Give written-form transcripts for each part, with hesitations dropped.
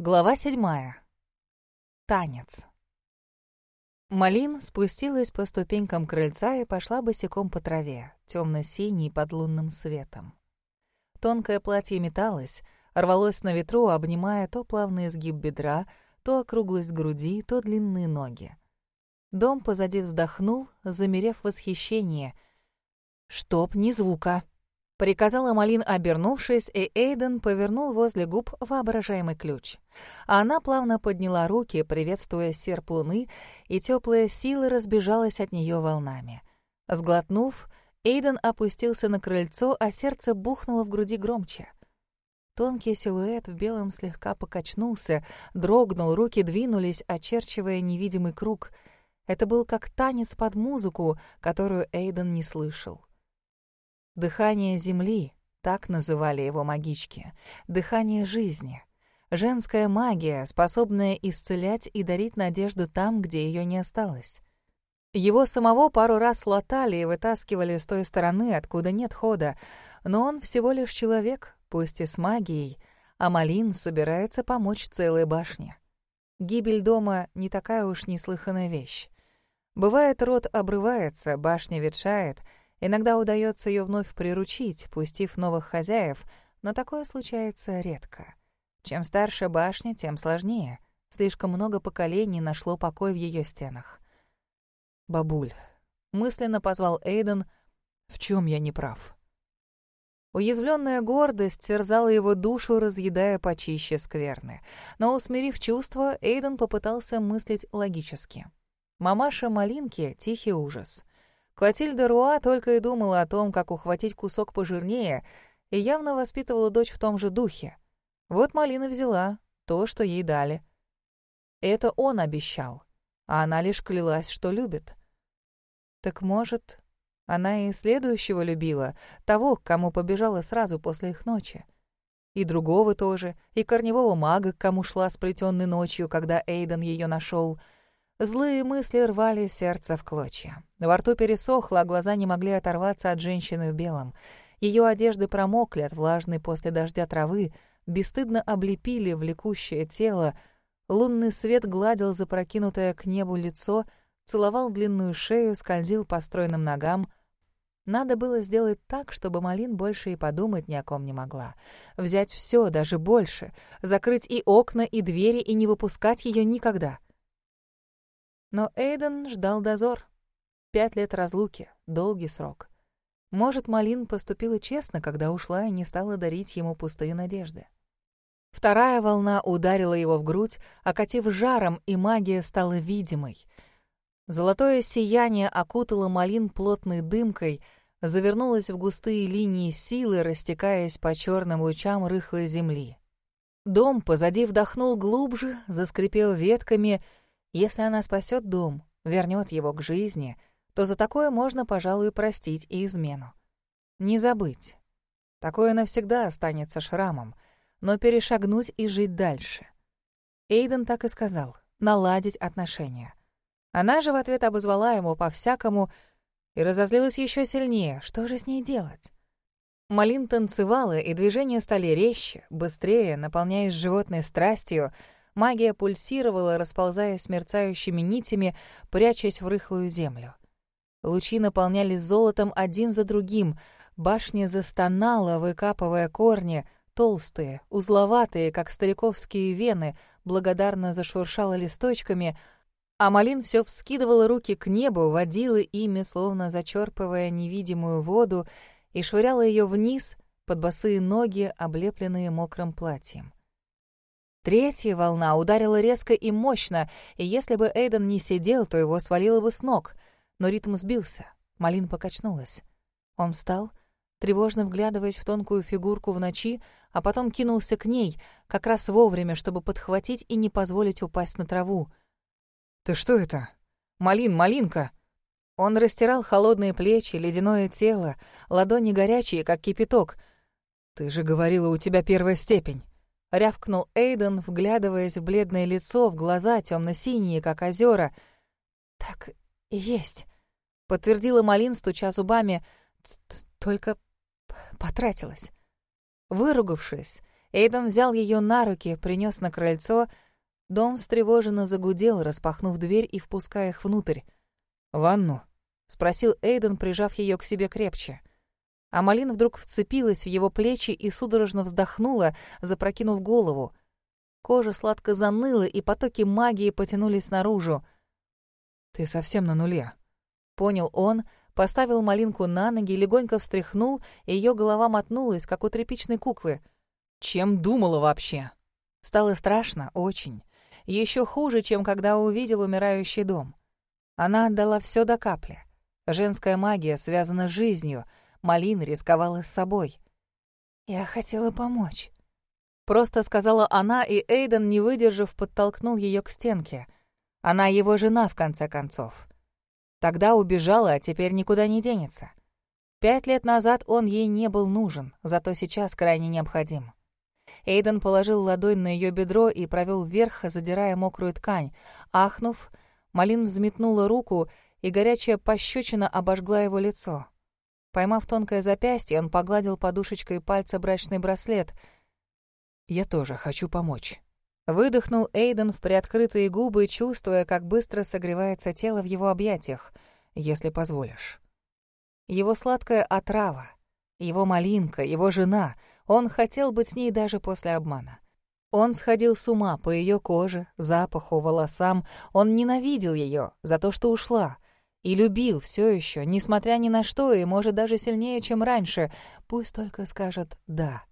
Глава 7. Танец. Малин спустилась по ступенькам крыльца и пошла босиком по траве, темно-синей под лунным светом. Тонкое платье металось, рвалось на ветру, обнимая то плавный изгиб бедра, то округлость груди, то длинные ноги. Дом позади вздохнул, замерев в восхищении. «Чтоб ни звука!» — приказала Малин, обернувшись, и Эйден повернул возле губ воображаемый ключ. А она плавно подняла руки, приветствуя серп луны, и теплая сила разбежалась от нее волнами. Сглотнув, Эйден опустился на крыльцо, а сердце бухнуло в груди громче. Тонкий силуэт в белом слегка покачнулся, дрогнул, руки двинулись, очерчивая невидимый круг. Это был как танец под музыку, которую Эйден не слышал. Дыхание земли, так называли его магички, дыхание жизни. Женская магия, способная исцелять и дарить надежду там, где ее не осталось. Его самого пару раз латали и вытаскивали с той стороны, откуда нет хода, но он всего лишь человек, пусть и с магией, а Малин собирается помочь целой башне. Гибель дома не такая уж неслыханная вещь. Бывает, род обрывается, башня ветшает. Иногда удается ее вновь приручить, пустив новых хозяев, но такое случается редко. Чем старше башня, тем сложнее. Слишком много поколений нашло покой в ее стенах. «Бабуль», — мысленно позвал Эйден, — «в чем я не прав?» Уязвленная гордость терзала его душу, разъедая почище скверны. Но, усмирив чувства, Эйден попытался мыслить логически. Мамаша Малинки — тихий ужас. Клотильда Руа только и думала о том, как ухватить кусок пожирнее, и явно воспитывала дочь в том же духе. Вот Малина взяла то, что ей дали. Это он обещал, а она лишь клялась, что любит. Так может, она и следующего любила, того, к кому побежала сразу после их ночи. И другого тоже, и корневого мага, к кому шла сплетенной ночью, когда Эйден ее нашел. Злые мысли рвали сердце в клочья. Во рту пересохло, а глаза не могли оторваться от женщины в белом. Ее одежды промокли от влажной после дождя травы, бесстыдно облепили влекущее тело. Лунный свет гладил запрокинутое к небу лицо, целовал длинную шею, скользил по стройным ногам. Надо было сделать так, чтобы Малин больше и подумать ни о ком не могла. Взять все, даже больше, закрыть и окна, и двери, и не выпускать ее никогда. Но Эйден ждал дозор. 5 лет разлуки — долгий срок. Может, Малин поступила честно, когда ушла и не стала дарить ему пустые надежды. Вторая волна ударила его в грудь, окатив жаром, и магия стала видимой. Золотое сияние окутало Малин плотной дымкой, завернулось в густые линии силы, растекаясь по черным лучам рыхлой земли. Дом позади вдохнул глубже, заскрипел ветками. Если она спасет дом, вернет его к жизни, то за такое можно, пожалуй, простить и измену. Не забыть. Такое навсегда останется шрамом, но перешагнуть и жить дальше. Эйден так и сказал — наладить отношения. Она же в ответ обозвала ему по-всякому и разозлилась еще сильнее. Что же с ней делать? Малин танцевала, и движения стали резче, быстрее, наполняясь животной страстью. Магия пульсировала, расползаясь мерцающими нитями, прячась в рыхлую землю. Лучи наполнялись золотом один за другим. Башня застонала, выкапывая корни, толстые, узловатые, как стариковские вены, благодарно зашуршала листочками, а Малин все вскидывала руки к небу, водила ими, словно зачерпывая невидимую воду, и швыряла ее вниз под босые ноги, облепленные мокрым платьем. Третья волна ударила резко и мощно, и если бы Эйден не сидел, то его свалило бы с ног. Но ритм сбился. Малин покачнулась. Он встал, тревожно вглядываясь в тонкую фигурку в ночи, а потом кинулся к ней, как раз вовремя, чтобы подхватить и не позволить упасть на траву. «Ты что это? Малин, Малинка!» Он растирал холодные плечи, ледяное тело, ладони горячие, как кипяток. «Ты же говорила, у тебя первая степень!» — рявкнул Эйден, вглядываясь в бледное лицо, в глаза темно-синие, как озера. «Так и есть», — подтвердила Малин, стуча зубами. «Только потратилась». Выругавшись, Эйден взял ее на руки, принес на крыльцо. Дом встревоженно загудел, распахнув дверь и впуская их внутрь. «Ванну?» — спросил Эйден, прижав ее к себе крепче. А Малин вдруг вцепилась в его плечи и судорожно вздохнула, запрокинув голову. Кожа сладко заныла, и потоки магии потянулись наружу. «Ты совсем на нуле», — понял он, поставил Малинку на ноги, легонько встряхнул, и ее голова мотнулась, как у тряпичной куклы. «Чем думала вообще?» Стало страшно, очень. Еще хуже, чем когда увидел умирающий дом. Она отдала все до капли. Женская магия связана с жизнью. Малин рисковала с собой. «Я хотела помочь», — просто сказала она, и Эйден, не выдержав, подтолкнул ее к стенке. Она его жена, в конце концов. Тогда убежала, а теперь никуда не денется. 5 лет назад он ей не был нужен, зато сейчас крайне необходим. Эйден положил ладонь на ее бедро и провел вверх, задирая мокрую ткань. Ахнув, Малин взметнула руку, и горячая пощечина обожгла его лицо. Поймав тонкое запястье, он погладил подушечкой пальца брачный браслет. «Я тоже хочу помочь». Выдохнул Эйден в приоткрытые губы, чувствуя, как быстро согревается тело в его объятиях, «если позволишь». Его сладкая отрава, его Малинка, его жена. Он хотел быть с ней даже после обмана. Он сходил с ума по ее коже, запаху, волосам. Он ненавидел ее за то, что ушла. И любил все еще, несмотря ни на что, и, может, даже сильнее, чем раньше. Пусть только скажет «да».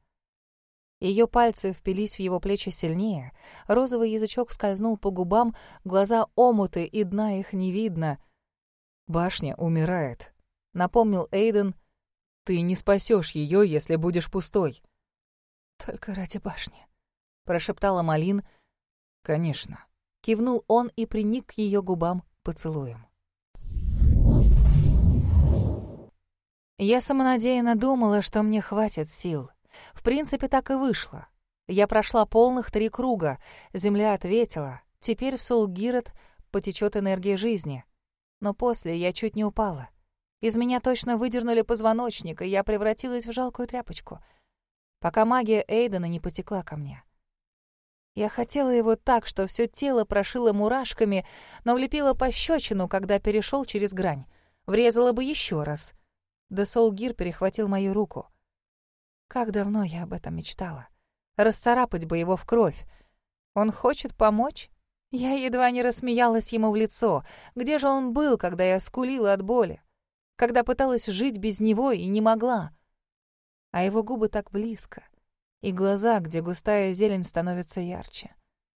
Ее пальцы впились в его плечи сильнее. Розовый язычок скользнул по губам, глаза омуты, и дна их не видно. «Башня умирает», — напомнил Эйден. «Ты не спасешь ее, если будешь пустой». «Только ради башни», — прошептала Малин. «Конечно». Кивнул он и приник к ее губам поцелуем. Я самонадеянно думала, что мне хватит сил. В принципе, так и вышло. Я прошла полных 3 круга. Земля ответила. Теперь в Сол-Гирет потечет энергия жизни. Но после я чуть не упала. Из меня точно выдернули позвоночник, и я превратилась в жалкую тряпочку, пока магия Эйдена не потекла ко мне. Я хотела его так, что все тело прошило мурашками, но влепила пощечину, когда перешел через грань. Врезала бы еще раз. Да Сол-Гир перехватил мою руку. Как давно я об этом мечтала. Расцарапать бы его в кровь. Он хочет помочь? Я едва не рассмеялась ему в лицо. Где же он был, когда я скулила от боли? Когда пыталась жить без него и не могла? А его губы так близко. И глаза, где густая зелень становится ярче.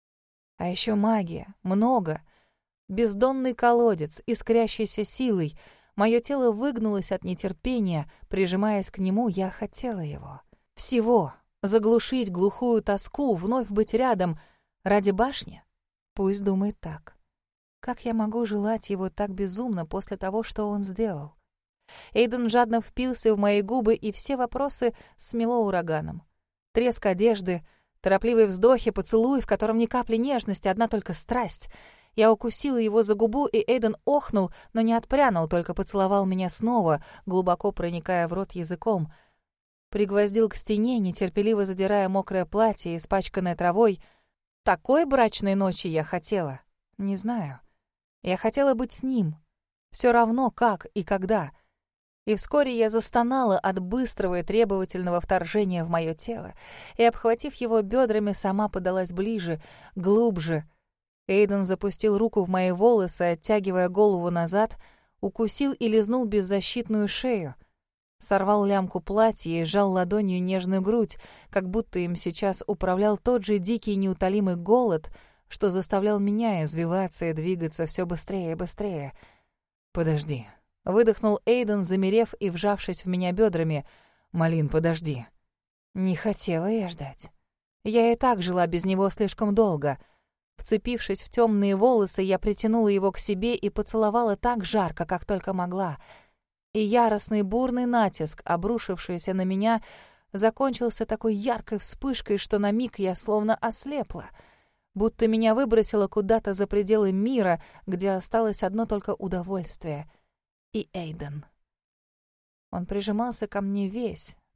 А еще магия. Много. Бездонный колодец, искрящийся силой. Мое тело выгнулось от нетерпения. Прижимаясь к нему, я хотела его. Всего. Заглушить глухую тоску, вновь быть рядом. Ради башни? Пусть думает так. Как я могу желать его так безумно после того, что он сделал? Эйден жадно впился в мои губы, и все вопросы смело ураганом. Треск одежды, торопливые вздохи, поцелуй, в котором ни капли нежности, одна только страсть. Я укусила его за губу, и Эйден охнул, но не отпрянул, только поцеловал меня снова, глубоко проникая в рот языком. Пригвоздил к стене, нетерпеливо задирая мокрое платье, испачканное травой. Такой брачной ночи я хотела. Не знаю. Я хотела быть с ним. Все равно, как и когда. И вскоре я застонала от быстрого и требовательного вторжения в мое тело, и, обхватив его бедрами, сама подалась ближе, глубже. Эйден запустил руку в мои волосы, оттягивая голову назад, укусил и лизнул беззащитную шею. Сорвал лямку платья и сжал ладонью нежную грудь, как будто им сейчас управлял тот же дикий неутолимый голод, что заставлял меня извиваться и двигаться все быстрее и быстрее. «Подожди», — выдохнул Эйден, замерев и вжавшись в меня бедрами. «Малин, подожди». Не хотела я ждать. Я и так жила без него слишком долго. Вцепившись в темные волосы, я притянула его к себе и поцеловала так жарко, как только могла. И яростный бурный натиск, обрушившийся на меня, закончился такой яркой вспышкой, что на миг я словно ослепла, будто меня выбросило куда-то за пределы мира, где осталось одно только удовольствие. И Эйден. Он прижимался ко мне весь,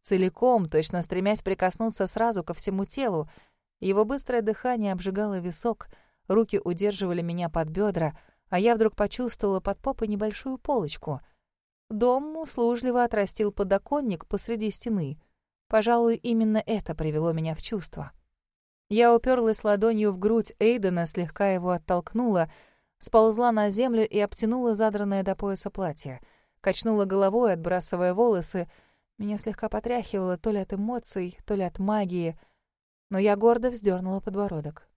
целиком, точно стремясь прикоснуться сразу ко всему телу. Его быстрое дыхание обжигало висок, руки удерживали меня под бедра, а я вдруг почувствовала под попой небольшую полочку. Дом услужливо отрастил подоконник посреди стены. Пожалуй, именно это привело меня в чувство. Я уперлась ладонью в грудь Эйдена, слегка его оттолкнула, сползла на землю и обтянула задранное до пояса платье. Качнула головой, отбрасывая волосы. Меня слегка потряхивало то ли от эмоций, то ли от магии, но я гордо вздернула подбородок.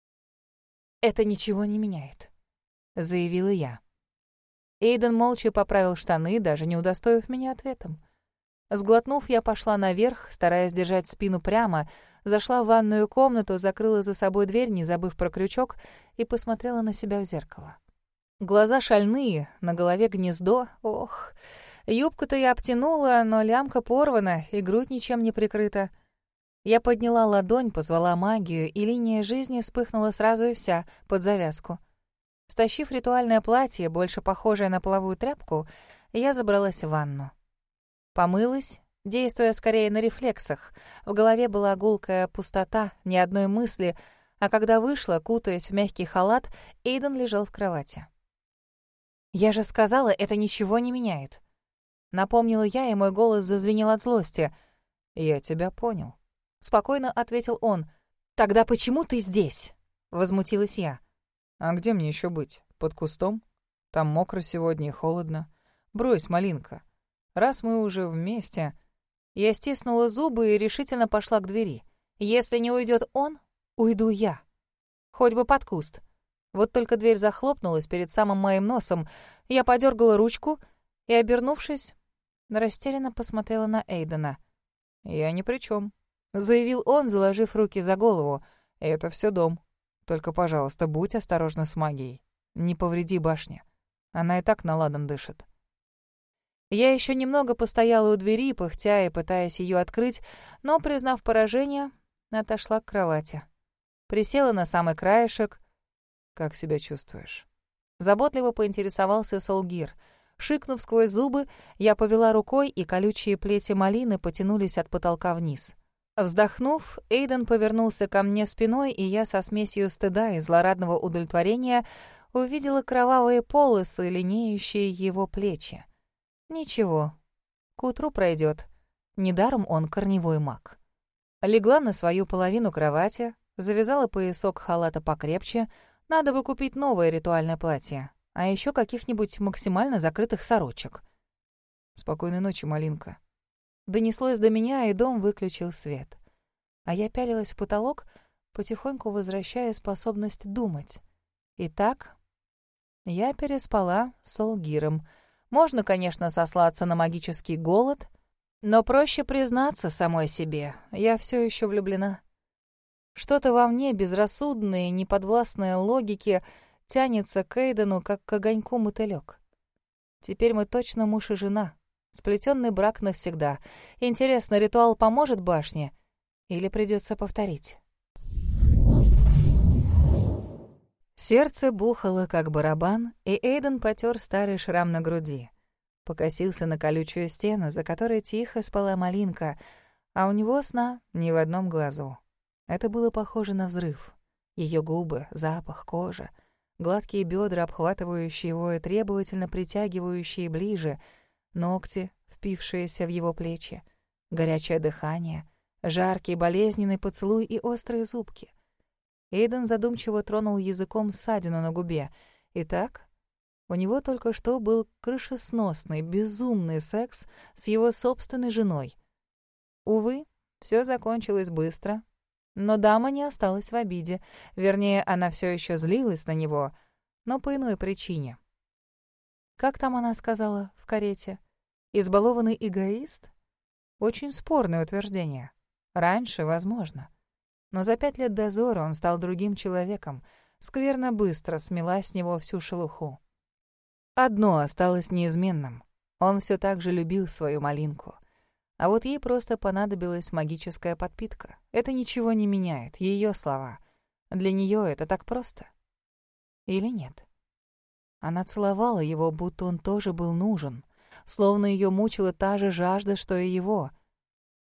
«Это ничего не меняет», — заявила я. Эйден молча поправил штаны, даже не удостоив меня ответом. Сглотнув, я пошла наверх, стараясь держать спину прямо, зашла в ванную комнату, закрыла за собой дверь, не забыв про крючок, и посмотрела на себя в зеркало. Глаза шальные, на голове гнездо. Ох, юбку-то я обтянула, но лямка порвана, и грудь ничем не прикрыта. Я подняла ладонь, позвала магию, и линия жизни вспыхнула сразу и вся, под завязку. Стащив ритуальное платье, больше похожее на половую тряпку, я забралась в ванну. Помылась, действуя скорее на рефлексах. В голове была гулкая пустота, ни одной мысли, а когда вышла, кутаясь в мягкий халат, Эйден лежал в кровати. «Я же сказала, это ничего не меняет». Напомнила я, и мой голос зазвенел от злости. «Я тебя понял», — спокойно ответил он. «Тогда почему ты здесь?» — возмутилась я. «А где мне еще быть? Под кустом? Там мокро сегодня и холодно. Брось, малинка. Раз мы уже вместе...» Я стиснула зубы и решительно пошла к двери. «Если не уйдет он, уйду я. Хоть бы под куст». Вот только дверь захлопнулась перед самым моим носом. Я подергала ручку и, обернувшись, растерянно посмотрела на Эйдена. «Я ни при чем», — заявил он, заложив руки за голову. «Это все дом. Только, пожалуйста, будь осторожна с магией. Не повреди башне. Она и так наладан дышит». Я еще немного постояла у двери, пыхтя и пытаясь ее открыть, но, признав поражение, отошла к кровати. Присела на самый краешек. «Как себя чувствуешь?» Заботливо поинтересовался Солгир. Шикнув сквозь зубы, я повела рукой, и колючие плети малины потянулись от потолка вниз. Вздохнув, Эйден повернулся ко мне спиной, и я со смесью стыда и злорадного удовлетворения увидела кровавые полосы, линеющие его плечи. Ничего, к утру пройдет. Недаром он корневой маг. Легла на свою половину кровати, завязала поясок халата покрепче. Надо бы купить новое ритуальное платье, а еще каких-нибудь максимально закрытых сорочек. «Спокойной ночи, малинка». Донеслось до меня, и дом выключил свет. А я пялилась в потолок, потихоньку возвращая способность думать. Итак, я переспала с Солгиром. Можно, конечно, сослаться на магический голод, но проще признаться самой себе. Я все еще влюблена. Что-то во мне, безрассудное и неподвластное логике, тянется к Эйдену, как к огоньку мотылёк. Теперь мы точно муж и жена. Сплетенный брак навсегда. Интересно, ритуал поможет башне? Или придется повторить? Сердце бухало, как барабан, и Эйден потер старый шрам на груди. Покосился на колючую стену, за которой тихо спала малинка, а у него сна ни в одном глазу. Это было похоже на взрыв. Ее губы, запах, кожа, гладкие бедра, обхватывающие его и требовательно притягивающие ближе, ногти, впившиеся в его плечи, горячее дыхание, жаркий болезненный поцелуй и острые зубки. Эйден задумчиво тронул языком ссадину на губе. Итак, у него только что был крышесносный, безумный секс с его собственной женой. Увы, все закончилось быстро. Но дама не осталась в обиде. Вернее, она все еще злилась на него, но по иной причине. Как там она сказала в карете? Избалованный эгоист? Очень спорное утверждение. Раньше, возможно. Но за 5 лет дозора он стал другим человеком. Скверно быстро смела с него всю шелуху. Одно осталось неизменным. Он все так же любил свою малинку. А вот ей просто понадобилась магическая подпитка. Это ничего не меняет, ее слова. Для нее это так просто. Или нет? Она целовала его, будто он тоже был нужен, словно ее мучила та же жажда, что и его.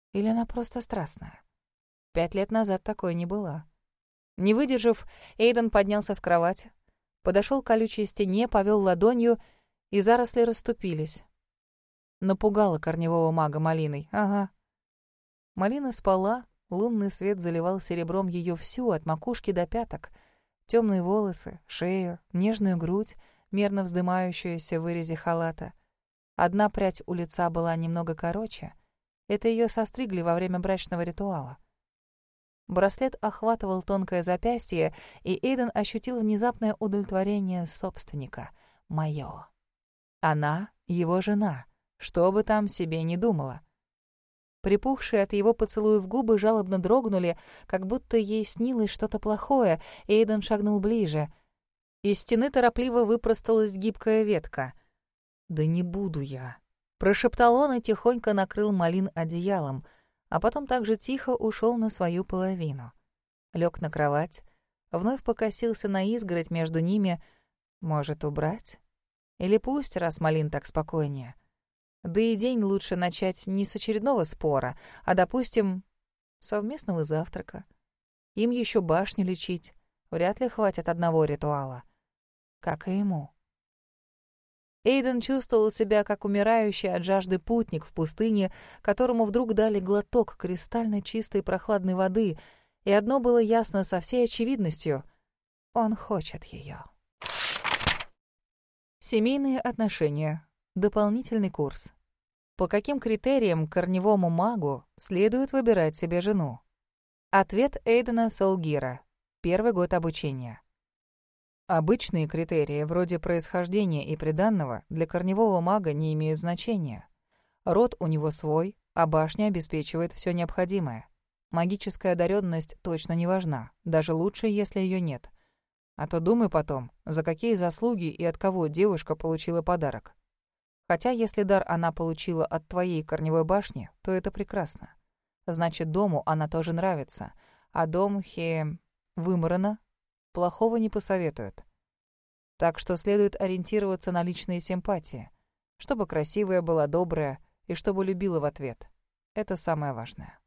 Или она просто страстная? 5 лет назад такой не была. Не выдержав, Эйден поднялся с кровати, подошел к колючей стене, повел ладонью, и заросли расступились. Напугала корневого мага малиной. Ага. Малина спала, лунный свет заливал серебром ее всю, от макушки до пяток. Темные волосы, шею, нежную грудь, мерно вздымающуюся в вырезе халата. Одна прядь у лица была немного короче. Это ее состригли во время брачного ритуала. Браслет охватывал тонкое запястье, и Эйден ощутил внезапное удовлетворение собственника. «Моё». Она — его жена, что бы там себе ни думала. Припухшие от его поцелуев губы жалобно дрогнули, как будто ей снилось что-то плохое. Эйден шагнул ближе. Из стены торопливо выпросталась гибкая ветка. «Да не буду я», — прошептал он и тихонько накрыл Малин одеялом, а потом также тихо ушел на свою половину. Лег на кровать, вновь покосился на изгородь между ними. Может, убрать? Или пусть, раз Малин так спокойнее. Да и день лучше начать не с очередного спора, а, допустим, совместного завтрака. Им еще башню лечить. Вряд ли хватит одного ритуала. Как и ему. Эйден чувствовал себя как умирающий от жажды путник в пустыне, которому вдруг дали глоток кристально чистой прохладной воды, и одно было ясно со всей очевидностью — он хочет ее. Семейные отношения. Дополнительный курс. По каким критериям корневому магу следует выбирать себе жену? Ответ Эйдена Солгира. 1-й год обучения. Обычные критерии, вроде происхождения и приданного, для корневого мага не имеют значения. Род у него свой, а башня обеспечивает все необходимое. Магическая одаренность точно не важна, даже лучше, если ее нет. А то думай потом, за какие заслуги и от кого девушка получила подарок. Хотя если дар она получила от твоей корневой башни, то это прекрасно. Значит, дому она тоже нравится, а дом вымарана, плохого не посоветуют. Так что следует ориентироваться на личные симпатии, чтобы красивая была, добрая и чтобы любила в ответ. Это самое важное.